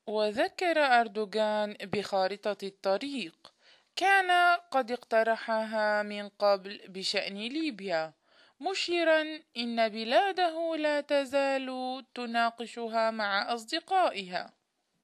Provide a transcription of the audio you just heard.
وذكر أردوغان بخارطة الطريق كان قد اقترحها من قبل بشأن ليبيا، مشيرا إن بلاده لا تزال تناقشها مع أصدقائها.